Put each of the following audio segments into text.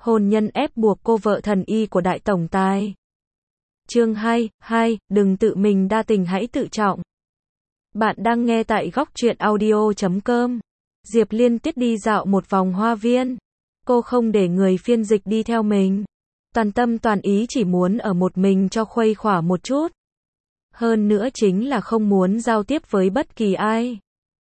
Hôn nhân ép buộc cô vợ thần y của đại tổng tài. Chương 2, đừng tự mình đa tình hãy tự trọng. Bạn đang nghe tại góc truyện audio.com. Diệp Liên Tuyết đi dạo một vòng hoa viên. Cô không để người phiên dịch đi theo mình. Toàn tâm toàn ý chỉ muốn ở một mình cho khuây khỏa một chút. Hơn nữa chính là không muốn giao tiếp với bất kỳ ai.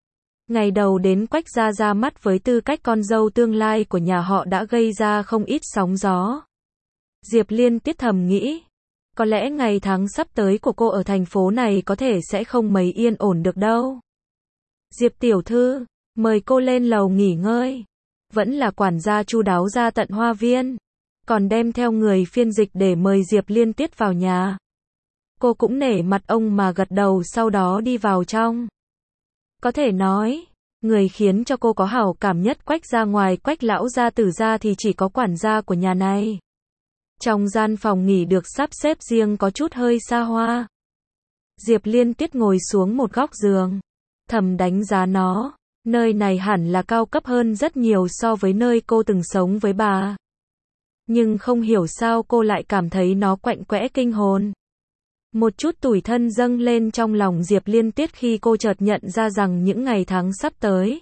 Ngày đầu đến Quách gia ra mắt với tư cách con dâu tương lai của nhà họ đã gây ra không ít sóng gió. Diệp Liên Tuyết thầm nghĩ, có lẽ ngày tháng sắp tới của cô ở thành phố này có thể sẽ không mấy yên ổn được đâu. Diệp tiểu thư, mời cô lên lầu nghỉ ngơi. Vẫn là quản gia chu đáo ra tận hoa viên, còn đem theo người phiên dịch để mời Diệp Liên Tuyết vào nhà. Cô cũng nể mặt ông mà gật đầu, sau đó đi vào trong. Có thể nói, người khiến cho cô có hảo cảm nhất Quách gia ngoài Quách lão gia tử ra thì chỉ có quản gia của nhà này. Trong gian phòng nghỉ được sắp xếp riêng có chút hơi xa hoa. Diệp Liên Tuyết ngồi xuống một góc giường, thầm đánh giá nó, nơi này hẳn là cao cấp hơn rất nhiều so với nơi cô từng sống với bà. Nhưng không hiểu sao cô lại cảm thấy nó quạnh quẽ kinh hồn. Một chút tủi thân dâng lên trong lòng Diệp Liên Tuyết khi cô chợt nhận ra rằng những ngày tháng sắp tới,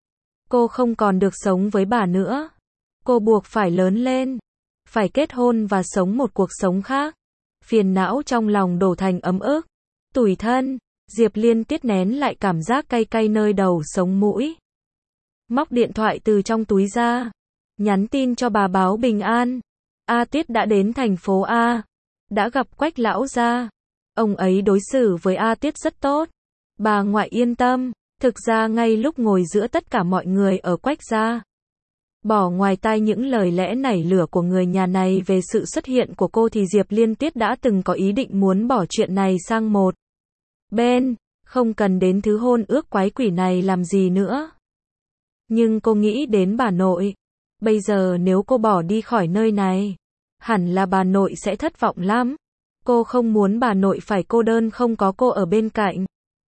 cô không còn được sống với bà nữa. Cô buộc phải lớn lên, phải kết hôn và sống một cuộc sống khác. Phiền não trong lòng đổ thành ấm ức, tủi thân. Diệp Liên Tuyết nén lại cảm giác cay cay nơi đầu sống mũi. Móc điện thoại từ trong túi ra, nhắn tin cho bà báo bình an. A Tuyết đã đến thành phố A, đã gặp Quách lão gia. Ông ấy đối xử với A Tuyết rất tốt. Bà ngoại yên tâm. Thực ra ngay lúc ngồi giữa tất cả mọi người ở Quách gia, bỏ ngoài tai những lời lẽ nảy lửa của người nhà này về sự xuất hiện của cô thì Diệp Liên Tuyết đã từng có ý định muốn bỏ chuyện này sang một bên, không cần đến thứ hôn ước quái quỷ này làm gì nữa. Nhưng cô nghĩ đến bà nội. Bây giờ nếu cô bỏ đi khỏi nơi này, hẳn là bà nội sẽ thất vọng lắm. Cô không muốn bà nội phải cô đơn không có cô ở bên cạnh.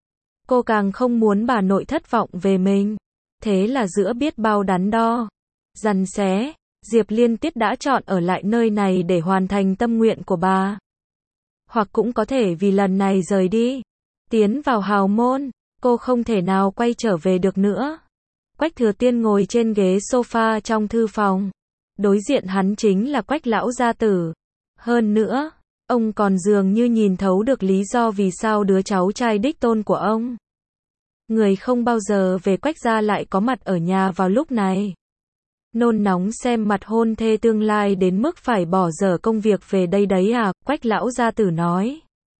Cô càng không muốn bà nội thất vọng về mình. Thế là giữa biết bao đắn đo, giằng xé, Diệp Liên Tuyết đã chọn ở lại nơi này để hoàn thành tâm nguyện của bà. Hoặc cũng có thể vì lần này rời đi, tiến vào hào môn, cô không thể nào quay trở về được nữa. Quách Thừa Tiên ngồi trên ghế sofa trong thư phòng. Đối diện hắn chính là Quách lão gia tử. Hơn nữa, ông còn dường như nhìn thấu được lý do vì sao đứa cháu trai đích tôn của ông, người không bao giờ về Quách gia, lại có mặt ở nhà vào lúc này. Nôn nóng xem mặt hôn thê tương lai đến mức phải bỏ dở công việc về đây đấy à, Quách lão gia tử nói.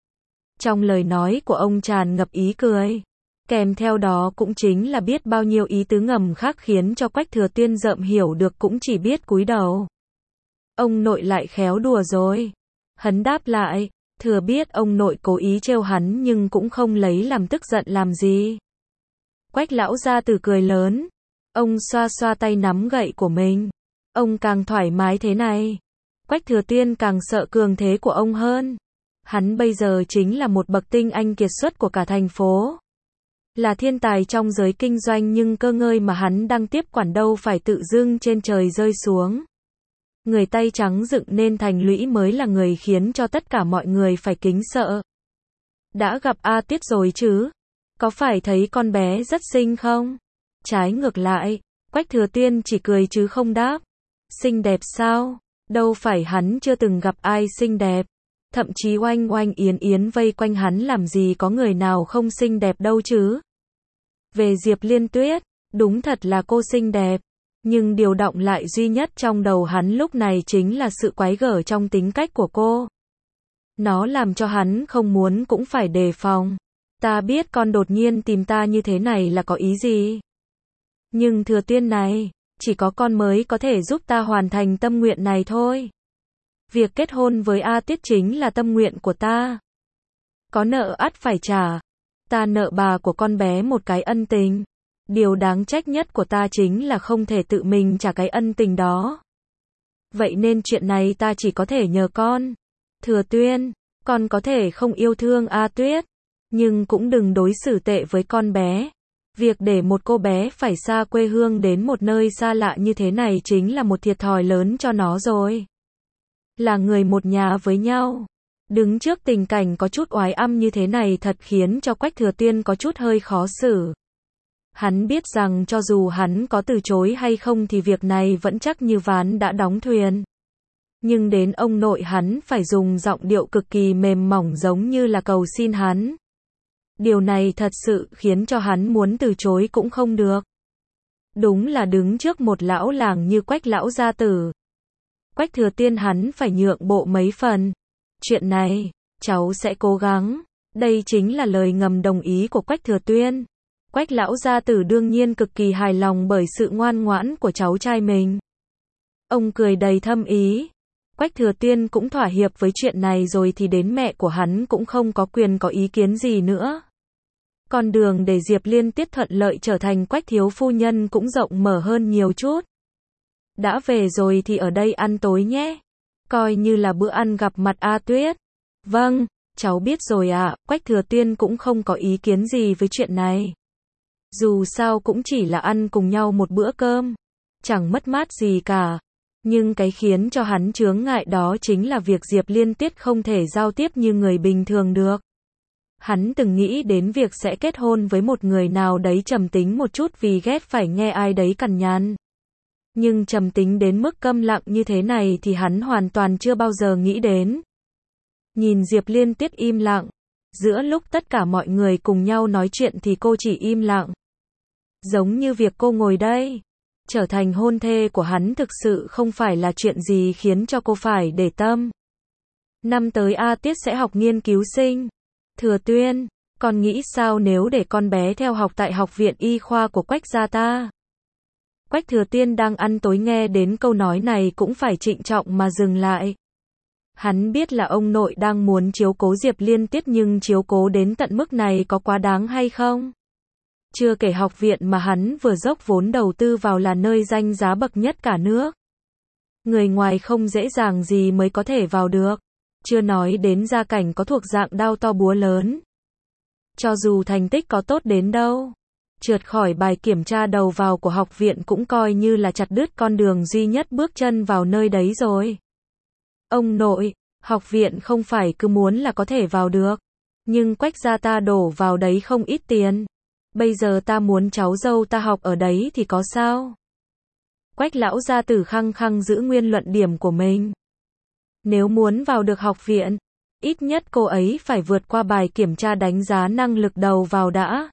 Trong lời nói của ông tràn ngập ý cười, kèm theo đó cũng chính là biết bao nhiêu ý tứ ngầm khác khiến cho Quách Thừa Tiên rợm hiểu được cũng chỉ biết cúi đầu. Ông nội lại khéo đùa rồi. Hắn đáp lại, thừa biết ông nội cố ý trêu hắn nhưng cũng không lấy làm tức giận làm gì. Quách lão gia tử cười lớn. Ông xoa xoa tay nắm gậy của mình. Ông càng thoải mái thế này, Quách Thừa Tiên càng sợ cường thế của ông hơn. Hắn bây giờ chính là một bậc tinh anh kiệt xuất của cả thành phố. Là thiên tài trong giới kinh doanh, nhưng cơ ngơi mà hắn đang tiếp quản đâu phải tự dưng trên trời rơi xuống. Người tay trắng dựng nên thành lũy mới là người khiến cho tất cả mọi người phải kính sợ. Đã gặp A Tuyết rồi chứ? Có phải thấy con bé rất xinh không? Trái ngược lại, Quách Thừa Tiên chỉ cười chứ không đáp. Xinh đẹp sao? Đâu phải hắn chưa từng gặp ai xinh đẹp. Thậm chí oanh oanh yến yến vây quanh hắn làm gì có người nào không xinh đẹp đâu chứ. Về Diệp Liên Tuyết, đúng thật là cô xinh đẹp. Nhưng điều động lại duy nhất trong đầu hắn lúc này chính là sự quái gở trong tính cách của cô. Nó làm cho hắn không muốn cũng phải đề phòng. Ta biết con đột nhiên tìm ta như thế này là có ý gì. Nhưng Thừa Tiên này, chỉ có con mới có thể giúp ta hoàn thành tâm nguyện này thôi. Việc kết hôn với A Tuyết chính là tâm nguyện của ta. Có nợ ắt phải trả. Ta nợ bà của con bé một cái ân tình. Điều đáng trách nhất của ta chính là không thể tự mình trả cái ân tình đó. Vậy nên chuyện này ta chỉ có thể nhờ con. Thừa Tuyên, con có thể không yêu thương A Tuyết, nhưng cũng đừng đối xử tệ với con bé. Việc để một cô bé phải xa quê hương đến một nơi xa lạ như thế này chính là một thiệt thòi lớn cho nó rồi. Là người một nhà với nhau. Đứng trước tình cảnh có chút oái âm như thế này thật khiến cho Quách Thừa Tiên có chút hơi khó xử. Hắn biết rằng cho dù hắn có từ chối hay không thì việc này vẫn chắc như ván đã đóng thuyền. Nhưng đến ông nội hắn phải dùng giọng điệu cực kỳ mềm mỏng giống như là cầu xin hắn. Điều này thật sự khiến cho hắn muốn từ chối cũng không được. Đúng là đứng trước một lão làng như Quách lão gia tử. Quách Thừa Tiên hắn phải nhượng bộ mấy phần. Chuyện này, cháu sẽ cố gắng. Đây chính là lời ngầm đồng ý của Quách Thừa Tiên. Quách lão gia tử đương nhiên cực kỳ hài lòng bởi sự ngoan ngoãn của cháu trai mình. Ông cười đầy thâm ý. Quách Thừa Tiên cũng thỏa hiệp với chuyện này rồi thì đến mẹ của hắn cũng không có quyền có ý kiến gì nữa. Con đường để Diệp Liên Tiết thuận lợi trở thành Quách thiếu phu nhân cũng rộng mở hơn nhiều chút. Đã về rồi thì ở đây ăn tối nhé. Coi như là bữa ăn gặp mặt A Tuyết. Vâng, cháu biết rồi ạ. Quách Thừa Tiên cũng không có ý kiến gì với chuyện này. Dù sao cũng chỉ là ăn cùng nhau một bữa cơm. Chẳng mất mát gì cả. Nhưng cái khiến cho hắn chướng ngại đó chính là việc Diệp Liên Tiết không thể giao tiếp như người bình thường được. Hắn từng nghĩ đến việc sẽ kết hôn với một người nào đấy trầm tính một chút vì ghét phải nghe ai đấy cằn nhằn. Nhưng trầm tính đến mức câm lặng như thế này thì hắn hoàn toàn chưa bao giờ nghĩ đến. Nhìn Diệp Liên Tiết im lặng. Giữa lúc tất cả mọi người cùng nhau nói chuyện thì cô chỉ im lặng. Giống như việc cô ngồi đây. Trở thành hôn thê của hắn thực sự không phải là chuyện gì khiến cho cô phải để tâm. Năm tới A Tiết sẽ học nghiên cứu sinh. Thừa Tuyên, con nghĩ sao nếu để con bé theo học tại học viện y khoa của Quách gia ta? Quách Thừa Tiên đang ăn tối nghe đến câu nói này cũng phải trịnh trọng mà dừng lại. Hắn biết là ông nội đang muốn chiếu cố Diệp Liên Tiết nhưng chiếu cố đến tận mức này có quá đáng hay không? Chưa kể học viện mà hắn vừa dốc vốn đầu tư vào là nơi danh giá bậc nhất cả nước. Người ngoài không dễ dàng gì mới có thể vào được. Chưa nói đến gia cảnh có thuộc dạng đao to búa lớn. Cho dù thành tích có tốt đến đâu, trượt khỏi bài kiểm tra đầu vào của học viện cũng coi như là chặt đứt con đường duy nhất bước chân vào nơi đấy rồi. Ông nội, học viện không phải cứ muốn là có thể vào được. Nhưng Quách gia ta đổ vào đấy không ít tiền. Bây giờ ta muốn cháu dâu ta học ở đấy thì có sao? Quách lão gia tử khăng khăng giữ nguyên luận điểm của mình. Nếu muốn vào được học viện, ít nhất cô ấy phải vượt qua bài kiểm tra đánh giá năng lực đầu vào đã.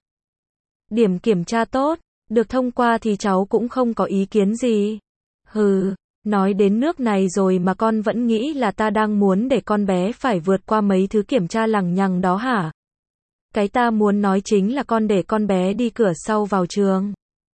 Điểm kiểm tra tốt, được thông qua thì cháu cũng không có ý kiến gì. Hừ, nói đến nước này rồi mà con vẫn nghĩ là ta đang muốn để con bé phải vượt qua mấy thứ kiểm tra lằng nhằng đó hả? Cái ta muốn nói chính là con để con bé đi cửa sau vào trường.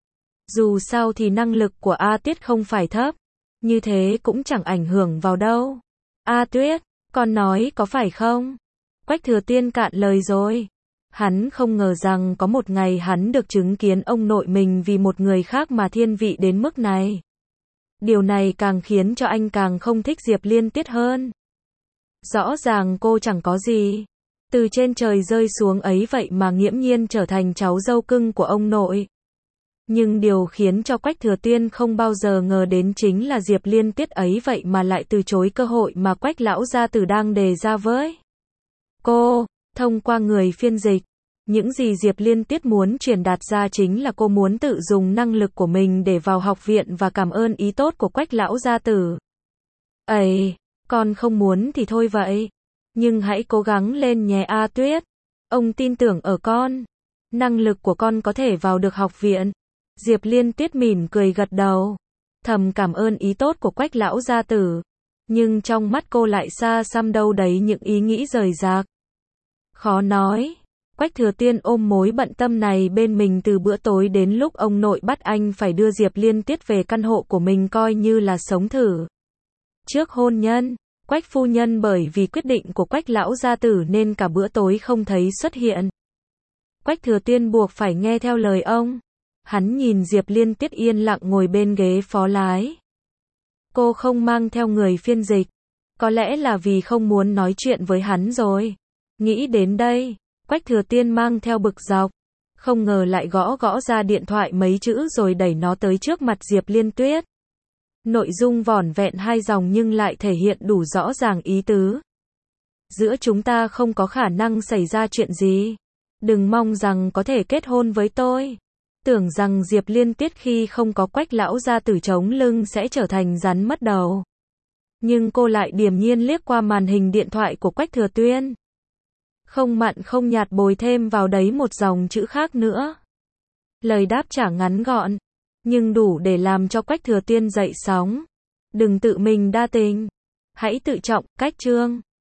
Dù sao thì năng lực của A Tiết không phải thấp, như thế cũng chẳng ảnh hưởng vào đâu. A Tuyết, con nói có phải không? Quách Thừa Tiên cạn lời rồi. Hắn không ngờ rằng có một ngày hắn được chứng kiến ông nội mình vì một người khác mà thiên vị đến mức này. Điều này càng khiến cho anh càng không thích Diệp Liên Tiết hơn. Rõ ràng cô chẳng có gì. Từ trên trời rơi xuống ấy vậy mà nghiễm nhiên trở thành cháu dâu cưng của ông nội. Nhưng điều khiến cho Quách Thừa Tiên không bao giờ ngờ đến chính là Diệp Liên Tiết ấy vậy mà lại từ chối cơ hội mà Quách lão gia tử đang đề ra với cô, thông qua người phiên dịch. Những gì Diệp Liên Tiết muốn truyền đạt ra chính là cô muốn tự dùng năng lực của mình để vào học viện và cảm ơn ý tốt của Quách lão gia tử. Ây, con không muốn thì thôi vậy. Nhưng hãy cố gắng lên nhé A Tuyết. Ông tin tưởng ở con. Năng lực của con có thể vào được học viện. Diệp Liên Tiết mỉm cười gật đầu. Thầm cảm ơn ý tốt của Quách lão gia tử. Nhưng trong mắt cô lại xa xăm đâu đấy những ý nghĩ rời rạc. Khó nói. Quách Thừa Tiên ôm mối bận tâm này bên mình từ bữa tối đến lúc ông nội bắt anh phải đưa Diệp Liên Tiết về căn hộ của mình coi như là sống thử. Trước hôn nhân, Quách phu nhân bởi vì quyết định của Quách lão gia tử nên cả bữa tối không thấy xuất hiện. Quách Thừa Tiên buộc phải nghe theo lời ông. Hắn nhìn Diệp Liên Tiết yên lặng ngồi bên ghế phó lái. Cô không mang theo người phiên dịch. Có lẽ là vì không muốn nói chuyện với hắn rồi. Nghĩ đến đây, Quách Thừa Tiên mang theo bực dọc. Không ngờ lại gõ gõ ra điện thoại mấy chữ rồi đẩy nó tới trước mặt Diệp Liên Tuyết. Nội dung vỏn vẹn 2 dòng nhưng lại thể hiện đủ rõ ràng ý tứ. Giữa chúng ta không có khả năng xảy ra chuyện gì. Đừng mong rằng có thể kết hôn với tôi. Tưởng rằng Diệp Liên Tuyết khi không có Quách lão gia tử chống lưng sẽ trở thành rắn mất đầu. Nhưng cô lại điềm nhiên liếc qua màn hình điện thoại của Quách Thừa Tuyên. Không mặn không nhạt bồi thêm vào đấy một dòng chữ khác nữa. Lời đáp trả ngắn gọn, nhưng đủ để làm cho Quách Thừa Tuyên dậy sóng. Đừng tự mình đa tình. Hãy tự trọng, cách chương.